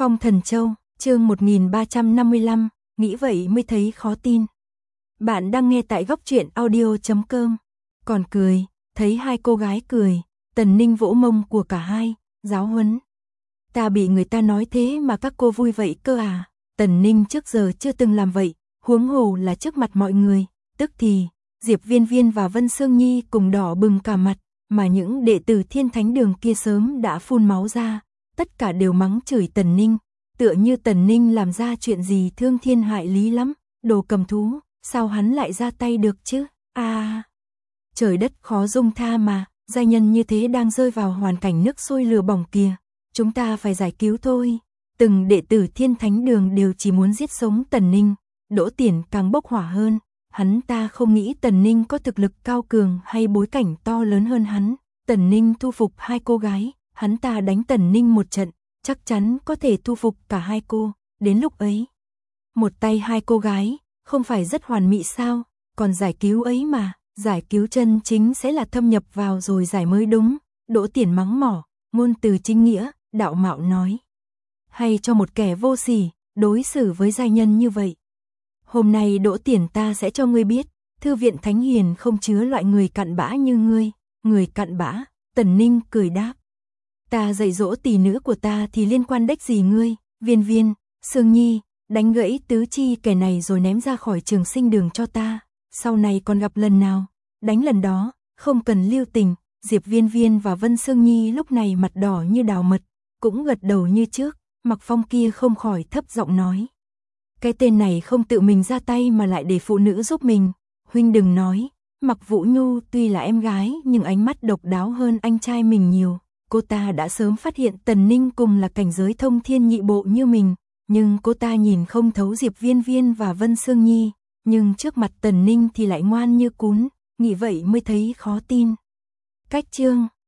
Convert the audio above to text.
Phong Thần Châu, chương 1355, nghĩ vậy mới thấy khó tin. Bạn đang nghe tại góc truyện audio.com. Còn cười, thấy hai cô gái cười, Tần Ninh vỗ mông của cả hai, giáo huấn. Ta bị người ta nói thế mà các cô vui vậy cơ à? Tần Ninh trước giờ chưa từng làm vậy, huống hồ là trước mặt mọi người. Tức thì, Diệp Viên Viên và Vân Sương Nhi cùng đỏ bừng cả mặt, mà những đệ tử Thiên Thánh Đường kia sớm đã phun máu ra, tất cả đều mắng chửi Tần Ninh, tựa như Tần Ninh làm ra chuyện gì thương thiên hại lý lắm, đồ cầm thú, sao hắn lại ra tay được chứ? Trời đất khó dung tha mà, giai nhân như thế đang rơi vào hoàn cảnh nước sôi lửa bỏng kìa, chúng ta phải giải cứu thôi. Từng đệ tử Thiên Thánh Đường đều chỉ muốn giết sống Tần Ninh, Đỗ Tiển càng bốc hỏa hơn, hắn ta không nghĩ Tần Ninh có thực lực cao cường hay bối cảnh to lớn hơn hắn. Tần Ninh thu phục hai cô gái, hắn ta đánh Tần Ninh một trận, chắc chắn có thể thu phục cả hai cô, đến lúc ấy. Một tay hai cô gái, không phải rất hoàn mỹ sao, còn giải cứu ấy mà, giải cứu chân chính sẽ là thâm nhập vào rồi giải mới đúng. Đỗ Tiển mắng mỏ, ngôn từ chính nghĩa, đạo mạo nói. Hay cho một kẻ vô sỉ, đối xử với giai nhân như vậy. Hôm nay Đỗ Tiển ta sẽ cho ngươi biết, thư viện Thánh Hiền không chứa loại người cặn bã như ngươi. Người cặn bã, Tần Ninh cười đáp. Ta dạy dỗ tỷ nữ của ta thì liên quan đếch gì ngươi? Viên Viên, Sương Nhi, đánh gãy tứ chi kẻ này rồi ném ra khỏi Trường Sinh Đường cho ta. Sau này còn gặp lần nào, đánh lần đó, không cần lưu tình. Diệp Viên Viên và Vân Sương Nhi lúc này mặt đỏ như đào mật, cũng gật đầu như trước. Mặc Phong kia không khỏi thấp giọng nói. Cái tên này không tự mình ra tay mà lại để phụ nữ giúp mình. Huynh đừng nói, Mặc Vũ Nhu tuy là em gái nhưng ánh mắt độc đáo hơn anh trai mình nhiều. Cô ta đã sớm phát hiện Tần Ninh cùng là cảnh giới thông thiên nhị bộ như mình, nhưng cô ta nhìn không thấu Diệp Viên Viên và Vân Sương Nhi, nhưng trước mặt Tần Ninh thì lại ngoan như cún, nghĩ vậy mới thấy khó tin. Cách chương